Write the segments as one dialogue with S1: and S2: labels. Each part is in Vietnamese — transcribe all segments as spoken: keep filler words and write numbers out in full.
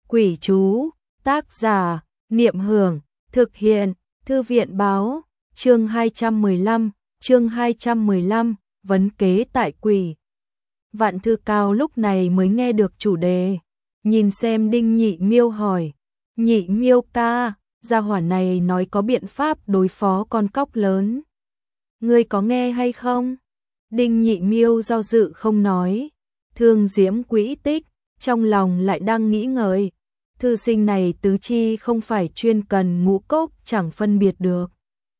S1: Quỷ chú, tác giả, Niệm Hưởng, thực hiện, Thư viện báo, chương hai trăm mười lăm, chương hai trăm mười lăm, vấn kế tại quỷ. Vạn Thư Cao lúc này mới nghe được chủ đề, nhìn xem Đinh Nhị Miêu hỏi, Nhị Miêu ca, gia hỏa này nói có biện pháp đối phó con cóc lớn. Ngươi có nghe hay không? Đinh Nhị Miêu do dự không nói, Thương Diễm quỹ tích, trong lòng lại đang nghĩ ngợi. Thư sinh này tứ chi không phải chuyên cần ngũ cốc chẳng phân biệt được.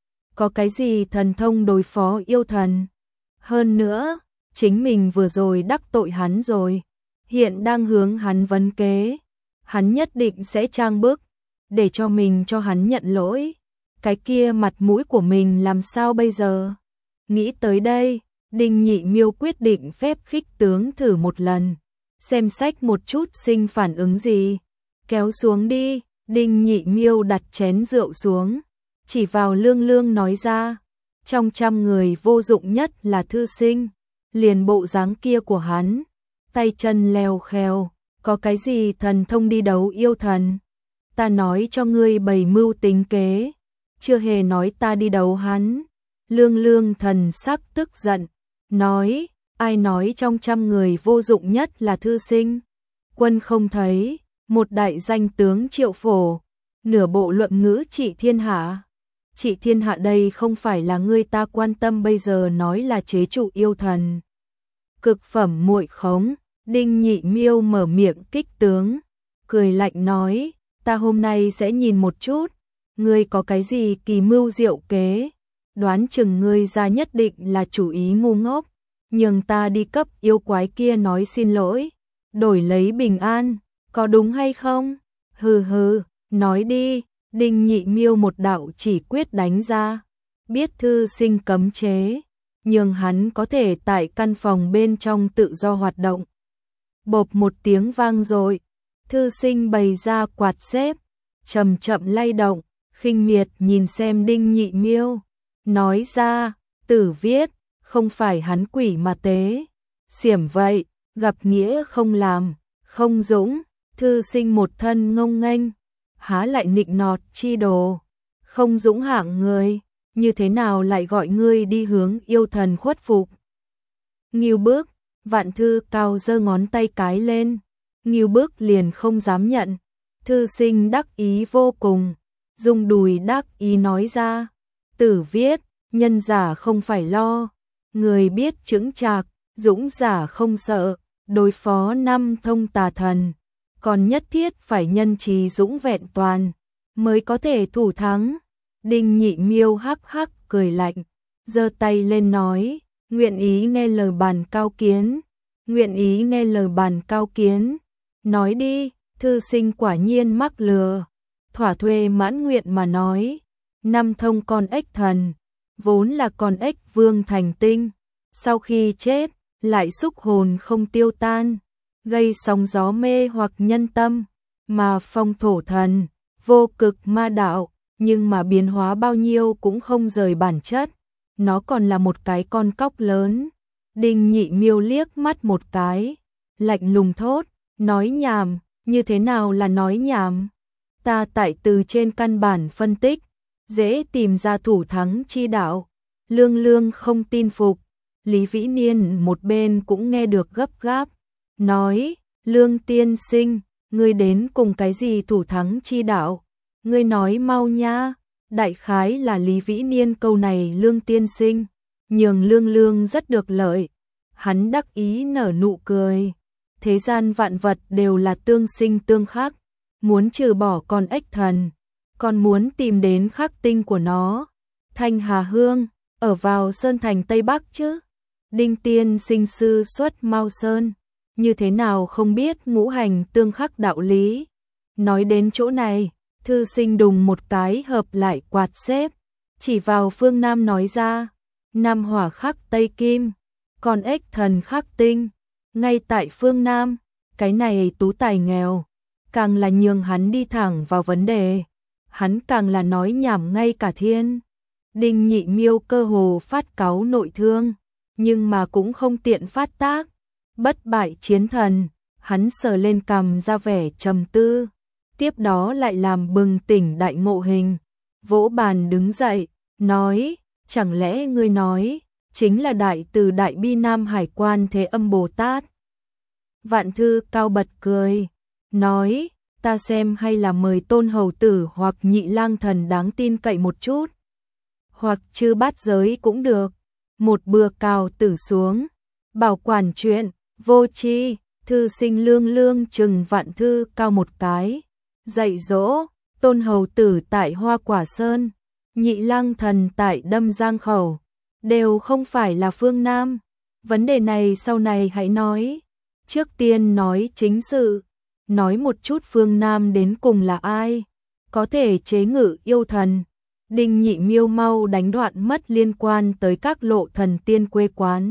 S1: Có cái gì thần thông đối phó yêu thần? Hơn nữa, chính mình vừa rồi đắc tội hắn rồi, hiện đang hướng hắn vấn kế. Hắn nhất định sẽ trang bức, để cho mình cho hắn nhận lỗi. Cái kia mặt mũi của mình làm sao bây giờ? Nghĩ tới đây, Đinh Nhị Miêu quyết định phép khích tướng thử một lần. Xem sách một chút sinh phản ứng gì. Kéo xuống đi, Đinh Nhị Miêu đặt chén rượu xuống, chỉ vào Lương Lương nói ra, trong trăm người vô dụng nhất là thư sinh, liền bộ dáng kia của hắn, tay chân lèo khèo, có cái gì thần thông đi đấu yêu thần? Ta nói cho ngươi bày mưu tính kế, chưa hề nói ta đi đấu hắn. Lương Lương thần sắc tức giận, nói, ai nói trong trăm người vô dụng nhất là thư sinh? Quân không thấy một đại danh tướng Triệu Phổ, nửa bộ luận ngữ trị thiên hạ. Trị thiên hạ đây không phải là ngươi ta quan tâm bây giờ nói là chế trụ yêu thần. Cực phẩm muội khống, Đinh Nhị Miêu mở miệng kích tướng, cười lạnh nói, ta hôm nay sẽ nhìn một chút, ngươi có cái gì kỳ mưu diệu kế, đoán chừng ngươi ra nhất định là chủ ý ngu ngốc, nhường ta đi cấp yêu quái kia nói xin lỗi, đổi lấy bình an. Có đúng hay không? Hừ hừ, nói đi. Đinh Nhị Miêu một đạo chỉ quyết đánh ra, biết thư sinh cấm chế, nhưng hắn có thể tại căn phòng bên trong tự do hoạt động. Bộp một tiếng vang rồi, thư sinh bày ra quạt xếp, chậm chậm lay động, khinh miệt nhìn xem Đinh Nhị Miêu, nói ra, tử viết, không phải hắn quỷ mà tế, xiểm vậy, gặp nghĩa không làm, không dũng. Thư sinh một thân ngông nghênh, há lại nịnh nọt chi đồ, không dũng hạng người, như thế nào lại gọi ngươi đi hướng yêu thần khuất phục? Ngưu Bức, Vạn Thư Cao giơ ngón tay cái lên, Ngưu Bức liền không dám nhận, thư sinh đắc ý vô cùng, dùng đùi đắc ý nói ra, tử viết, nhân giả không phải lo, người biết chững chạc, dũng giả không sợ, đối phó năm thông tà thần. Còn nhất thiết phải nhân trí dũng vẹn toàn, mới có thể thủ thắng. Đinh Nhị Miêu hắc hắc cười lạnh, giơ tay lên nói, nguyện ý nghe lời bàn cao kiến, nguyện ý nghe lời bàn cao kiến. Nói đi, thư sinh quả nhiên mắc lừa, thỏa thuê mãn nguyện mà nói, năm thông con ếch thần, vốn là con ếch vương thành tinh, sau khi chết, lại xúc hồn không tiêu tan, gây sóng gió mê hoặc nhân tâm, mà phong thổ thần, vô cực ma đạo, nhưng mà biến hóa bao nhiêu cũng không rời bản chất, nó còn là một cái con cóc lớn. Đinh Nhị Miêu liếc mắt một cái, lạnh lùng thốt, nói nhảm, như thế nào là nói nhảm? Ta tại từ trên căn bản phân tích, dễ tìm ra thủ thắng chi đạo. Lương Lương không tin phục, Lý Vĩ Niên một bên cũng nghe được gấp gáp. Nói, Lương tiên sinh, ngươi đến cùng cái gì thủ thắng chi đạo? Ngươi nói mau nha. Đại khái là Lý Vĩ Niên câu này Lương tiên sinh, nhường Lương Lương rất được lợi. Hắn đắc ý nở nụ cười. Thế gian vạn vật đều là tương sinh tương khắc. Muốn trừ bỏ con ếch thần, còn muốn tìm đến khắc tinh của nó. Thanh Hà Hương, ở vào Sơn Thành Tây Bắc chứ? Đinh tiên sinh sư xuất Mao Sơn. Như thế nào không biết ngũ hành tương khắc đạo lý. Nói đến chỗ này, thư sinh đùng một cái hợp lại quạt xếp, chỉ vào phương Nam nói ra, Nam hỏa khắc Tây Kim, còn ếch thần khắc tinh, ngay tại phương Nam, cái này tú tài nghèo, càng là nhường hắn đi thẳng vào vấn đề, hắn càng là nói nhảm ngay cả thiên. Đinh Nhị Miêu cơ hồ phát cáu nội thương, nhưng mà cũng không tiện phát tác. Bất bại chiến thần, hắn sờ lên cằm ra vẻ trầm tư, tiếp đó lại làm bừng tỉnh đại ngộ hình, vỗ bàn đứng dậy, nói, chẳng lẽ ngươi nói, chính là đại từ đại bi Nam Hải Quan Thế Âm Bồ Tát. Vạn Thư Cao bật cười, nói, ta xem hay là mời Tôn Hầu Tử hoặc Nhị Lang Thần đáng tin cậy một chút, hoặc Chư Bát Giới cũng được. Một bừa cào tử xuống, bảo quản chuyện, vô tri. Thư Sinh lương lương chừng Vạn Thư Cao một cái, dạy dỗ, Tôn Hầu Tử tại Hoa Quả Sơn, Nhị Lang Thần tại Đâm Giang Khẩu, đều không phải là phương Nam. Vấn đề này sau này hãy nói, trước tiên nói chính sự, nói một chút phương Nam đến cùng là ai, có thể chế ngự yêu thần. Đinh Nhị Miêu mau đánh đoạn mất liên quan tới các lộ thần tiên quê quán.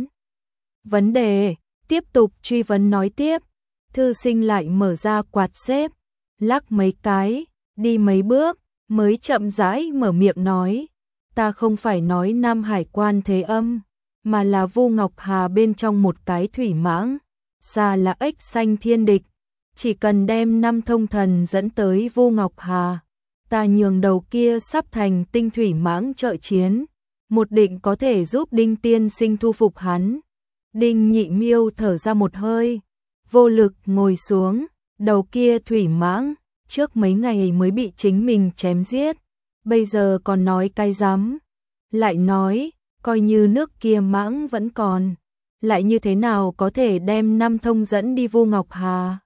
S1: Vấn đề, tiếp tục truy vấn nói tiếp, Thư Sinh lại mở ra quạt xếp, lắc mấy cái, đi mấy bước, mới chậm rãi mở miệng nói, ta không phải nói Nam Hải Quan Thế Âm, mà là Vu Ngọc Hà bên trong một cái thủy mãng, xa là ếch xanh thiên địch, chỉ cần đem năm thông thần dẫn tới Vu Ngọc Hà, ta nhường đầu kia sắp thành tinh thủy mãng trợ chiến, một định có thể giúp Đinh tiên sinh thu phục hắn. Đinh Nhị Miêu thở ra một hơi, vô lực ngồi xuống, đầu kia thủy mãng, trước mấy ngày mới bị chính mình chém giết, bây giờ còn nói cái rắm, lại nói, coi như nước kia mãng vẫn còn, lại như thế nào có thể đem năm thông dẫn đi Vu Ngọc Hà.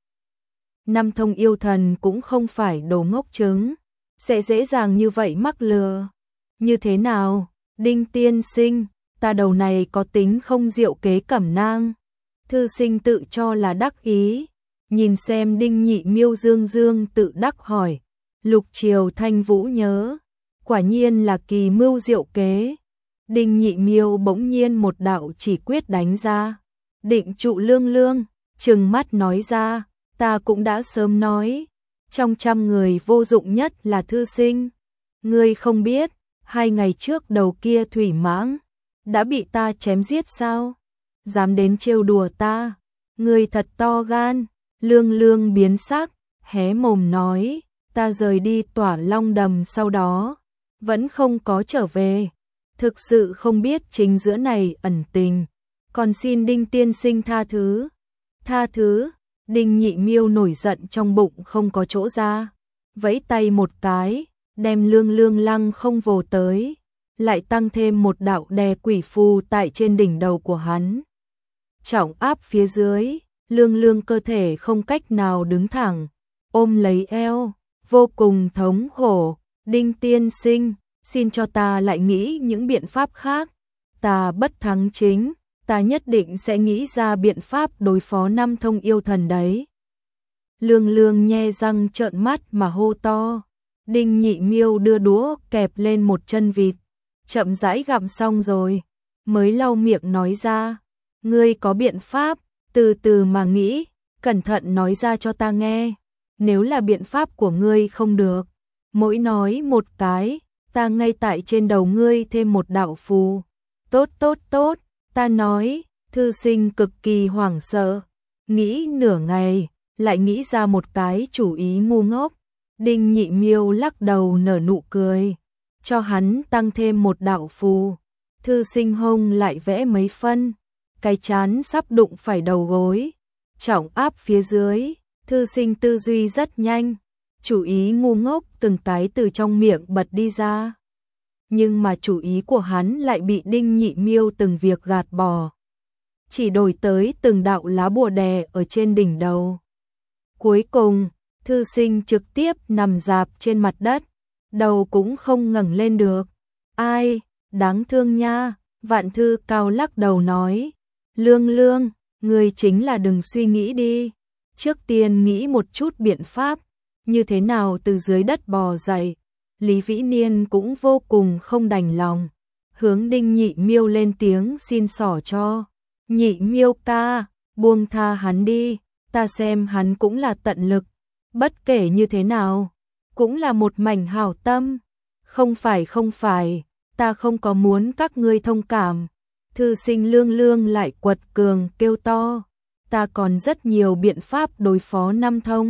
S1: Năm thông yêu thần cũng không phải đồ ngốc trứng, sẽ dễ dàng như vậy mắc lừa. Như thế nào, Đinh tiên sinh, ta đầu này có tính không diệu kế cẩm nang. Thư Sinh tự cho là đắc ý, nhìn xem Đinh Nhị Miêu dương dương tự đắc hỏi, Lục Triều Thanh Vũ nhớ, quả nhiên là kỳ mưu diệu kế. Đinh Nhị Miêu bỗng nhiên một đạo chỉ quyết đánh ra, định trụ lương lương, trừng mắt nói ra, ta cũng đã sớm nói, trong trăm người vô dụng nhất là Thư Sinh. Ngươi không biết, hai ngày trước đầu kia thủy mãng đã bị ta chém giết sao? Dám đến trêu đùa ta, ngươi thật to gan. Lương lương biến sắc, hé mồm nói, ta rời đi Tỏa Long Đầm sau đó, vẫn không có trở về, thực sự không biết chính giữa này ẩn tình, còn xin Đinh tiên sinh tha thứ. Tha thứ? Đinh Nhị Miêu nổi giận trong bụng không có chỗ ra, vẫy tay một cái, đem lương lương lăng không vồ tới, lại tăng thêm một đạo đè quỷ phù tại trên đỉnh đầu của hắn. Trọng áp phía dưới, lương lương cơ thể không cách nào đứng thẳng, ôm lấy eo, vô cùng thống khổ. Đinh tiên sinh, xin cho ta lại nghĩ những biện pháp khác, ta bất thắng chính, ta nhất định sẽ nghĩ ra biện pháp đối phó năm thông yêu thần đấy. Lương lương nhe răng trợn mắt mà hô to. Đinh Nhị Miêu đưa đũa kẹp lên một chân vịt, chậm rãi gặm xong rồi, mới lau miệng nói ra, ngươi có biện pháp, từ từ mà nghĩ, cẩn thận nói ra cho ta nghe, nếu là biện pháp của ngươi không được, mỗi nói một cái, ta ngay tại trên đầu ngươi thêm một đạo phù. Tốt tốt tốt, ta nói. Thư Sinh cực kỳ hoảng sợ, nghĩ nửa ngày, lại nghĩ ra một cái chủ ý ngu ngốc. Đinh Nhị Miêu lắc đầu nở nụ cười, cho hắn tăng thêm một đạo phù. Thư Sinh hông lại vẽ mấy phân, cái chán sắp đụng phải đầu gối, trọng áp phía dưới. Thư Sinh tư duy rất nhanh, chủ ý ngu ngốc từng cái từ trong miệng bật đi ra. Nhưng mà chủ ý của hắn lại bị Đinh Nhị Miêu từng việc gạt bỏ, chỉ đổi tới từng đạo lá bùa đè ở trên đỉnh đầu. Cuối cùng, Thư Sinh trực tiếp nằm rạp trên mặt đất, đầu cũng không ngẩng lên được. Ai, đáng thương nha. Vạn Thư Cao lắc đầu nói, lương lương, người chính là đừng suy nghĩ đi, trước tiên nghĩ một chút biện pháp, như thế nào từ dưới đất bò dậy. Lý Vĩ Niên cũng vô cùng không đành lòng, hướng Đinh Nhị Miêu lên tiếng xin xỏ cho. Nhị Miêu ca, buông tha hắn đi, ta xem hắn cũng là tận lực, bất kể như thế nào, cũng là một mảnh hảo tâm. Không phải không phải, ta không có muốn các ngươi thông cảm. Thư Sinh lương lương lại quật cường kêu to, ta còn rất nhiều biện pháp đối phó năm thông,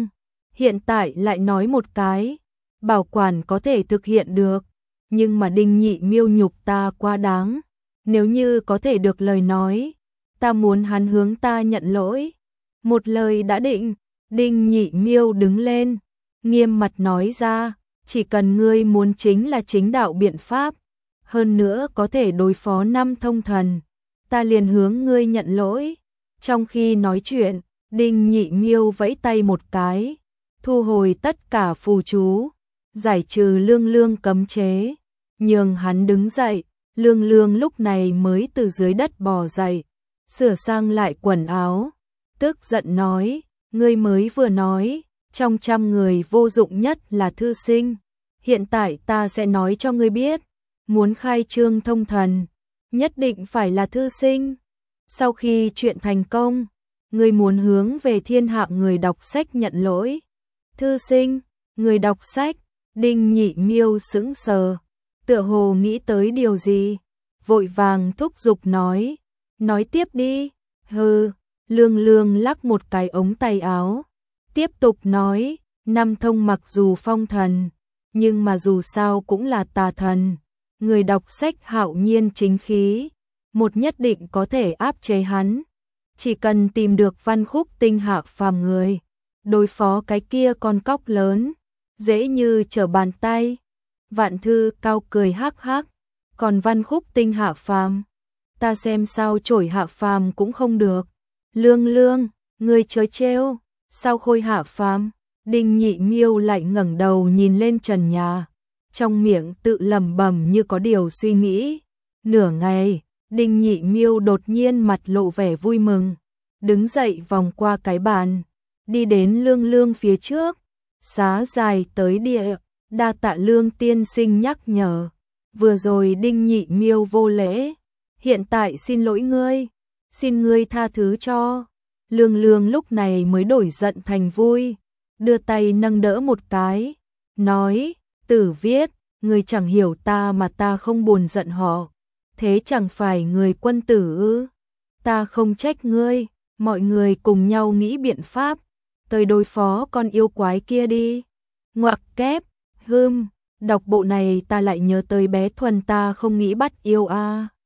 S1: hiện tại lại nói một cái, bảo quản có thể thực hiện được, nhưng mà Đinh Nhị Miêu nhục ta quá đáng, nếu như có thể được lời nói, ta muốn hắn hướng ta nhận lỗi. Một lời đã định, Đinh Nhị Miêu đứng lên, nghiêm mặt nói ra, chỉ cần ngươi muốn chính là chính đạo biện pháp, hơn nữa có thể đối phó năm thông thần, ta liền hướng ngươi nhận lỗi. Trong khi nói chuyện, Đinh Nhị Miêu vẫy tay một cái, thu hồi tất cả phù chú, giải trừ Lương Lương cấm chế, nhường hắn đứng dậy. Lương Lương lúc này mới từ dưới đất bò dậy, sửa sang lại quần áo, tức giận nói, ngươi mới vừa nói, trong trăm người vô dụng nhất là thư sinh, hiện tại ta sẽ nói cho ngươi biết, muốn khai trương thông thần, nhất định phải là thư sinh. Sau khi chuyện thành công, ngươi muốn hướng về thiên hạ người đọc sách nhận lỗi. Thư sinh, người đọc sách, Đinh Nhị Miêu sững sờ, tựa hồ nghĩ tới điều gì, vội vàng thúc giục nói, nói tiếp đi. Hừ, Lương Lương lắc một cái ống tay áo, tiếp tục nói, năm thông mặc dù phong thần, nhưng mà dù sao cũng là tà thần, người đọc sách hạo nhiên chính khí, một nhất định có thể áp chế hắn, chỉ cần tìm được Văn Khúc Tinh hạ phàm người, đối phó cái kia con cóc lớn, dễ như trở bàn tay. Vạn Thư Cao cười hắc hắc, còn Văn Khúc Tinh hạ phàm, ta xem sao trổi hạ phàm cũng không được. Lương Lương, ngươi chớ trêu, sao khôi hạ phàm? Đinh Nhị Miêu lại ngẩng đầu nhìn lên trần nhà, trong miệng tự lẩm bẩm như có điều suy nghĩ. Nửa ngày, Đinh Nhị Miêu đột nhiên mặt lộ vẻ vui mừng, đứng dậy vòng qua cái bàn, đi đến Lương Lương phía trước, xá dài tới địa, đa tạ Lương tiên sinh nhắc nhở, vừa rồi Đinh Nhị Miêu vô lễ, hiện tại xin lỗi ngươi, xin ngươi tha thứ cho. Lương Lương lúc này mới đổi giận thành vui, đưa tay nâng đỡ một cái, nói, Tử Viết, ngươi chẳng hiểu ta mà ta không buồn giận họ, thế chẳng phải người quân tử ư? Ta không trách ngươi, mọi người cùng nhau nghĩ biện pháp, tới đối phó con yêu quái kia đi. Ngoặc kép, hưm, đọc bộ này ta lại nhớ tới bé Thuần ta không nghĩ bắt yêu a. À.